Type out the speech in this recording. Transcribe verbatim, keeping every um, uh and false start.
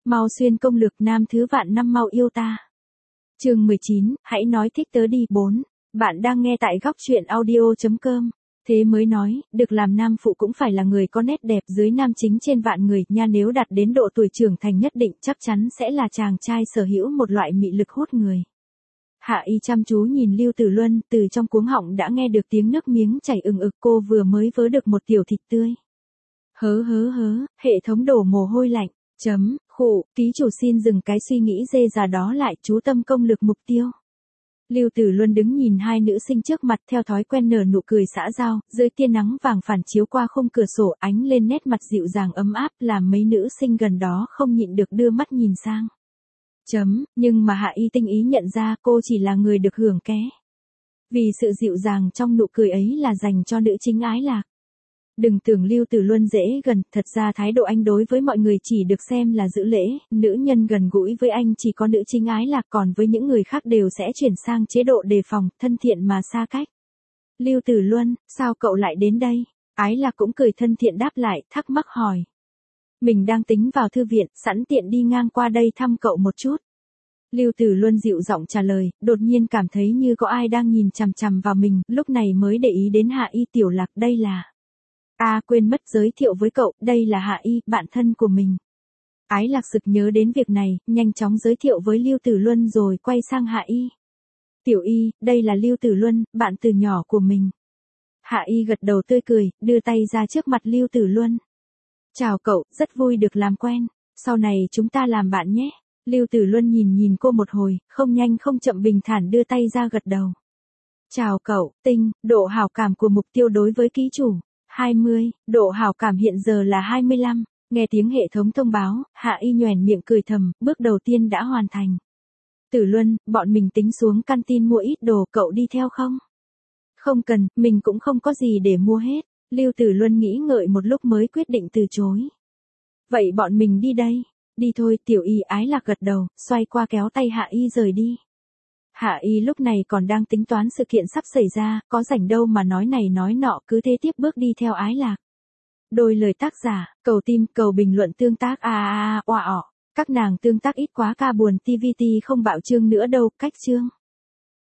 Mau xuyên công lược nam thứ vạn năm mau yêu ta. Chương mười chín, hãy nói thích tớ đi. bốn. Bạn đang nghe tại góc truyện audio chấm com. Thế mới nói, được làm nam phụ cũng phải là người có nét đẹp dưới nam chính trên vạn người nha, nếu đạt đến độ tuổi trưởng thành nhất định chắc chắn sẽ là chàng trai sở hữu một loại mị lực hút người. Hạ Y chăm chú nhìn Lưu Tử Luân, từ trong cuống họng đã nghe được tiếng nước miếng chảy ừng ực, cô vừa mới vớ được một tiểu thịt tươi. Hớ hớ hớ, hệ thống đổ mồ hôi lạnh, chấm, khụ, ký chủ xin dừng cái suy nghĩ dê già đó lại, chú tâm công lực mục tiêu. Lưu Tử Luân đứng nhìn hai nữ sinh trước mặt theo thói quen nở nụ cười xã giao, dưới tia nắng vàng phản chiếu qua khung cửa sổ ánh lên nét mặt dịu dàng ấm áp làm mấy nữ sinh gần đó không nhịn được đưa mắt nhìn sang. Chấm, nhưng mà Hạ Y tinh ý nhận ra cô chỉ là người được hưởng ké. Vì sự dịu dàng trong nụ cười ấy là dành cho nữ chính Ái Lạc. Đừng tưởng Lưu Tử Luân dễ gần, thật ra thái độ anh đối với mọi người chỉ được xem là giữ lễ, nữ nhân gần gũi với anh chỉ có nữ chính Ái Lạc, còn với những người khác đều sẽ chuyển sang chế độ đề phòng, thân thiện mà xa cách. Lưu Tử Luân, sao cậu lại đến đây? Ái Lạc cũng cười thân thiện đáp lại, thắc mắc hỏi. Mình đang tính vào thư viện, sẵn tiện đi ngang qua đây thăm cậu một chút. Lưu Tử Luân dịu giọng trả lời, đột nhiên cảm thấy như có ai đang nhìn chằm chằm vào mình, lúc này mới để ý đến Hạ Y. Tiểu Lạc, đây là... À quên mất giới thiệu với cậu, đây là Hạ Y, bạn thân của mình. Ái Lạc sực nhớ đến việc này, nhanh chóng giới thiệu với Lưu Tử Luân rồi quay sang Hạ Y. Tiểu Y, đây là Lưu Tử Luân, bạn từ nhỏ của mình. Hạ Y gật đầu tươi cười, đưa tay ra trước mặt Lưu Tử Luân. Chào cậu, rất vui được làm quen, sau này chúng ta làm bạn nhé. Lưu Tử Luân nhìn nhìn cô một hồi, không nhanh không chậm bình thản đưa tay ra gật đầu. Chào cậu, Tinh, độ hảo cảm của mục tiêu đối với ký chủ. hai mươi, độ hảo cảm hiện giờ là hai mươi lăm, nghe tiếng hệ thống thông báo, Hạ Y nhoẻn miệng cười thầm, bước đầu tiên đã hoàn thành. Tử Luân, bọn mình tính xuống canteen mua ít đồ, cậu đi theo không? Không cần, mình cũng không có gì để mua hết. Lưu Tử Luân nghĩ ngợi một lúc mới quyết định từ chối. Vậy bọn mình đi đây. Đi thôi. Tiểu Y. Ái Lạc gật đầu, xoay qua kéo tay Hạ Y rời đi. Hạ Y lúc này còn đang tính toán sự kiện sắp xảy ra, có rảnh đâu mà nói này nói nọ, cứ thế tiếp bước đi theo Ái Lạc. Đôi lời tác giả, cầu tim, cầu bình luận tương tác a a a oa ọ. Các nàng tương tác ít quá ca buồn, ti vi ti không bạo chương nữa đâu, cách chương.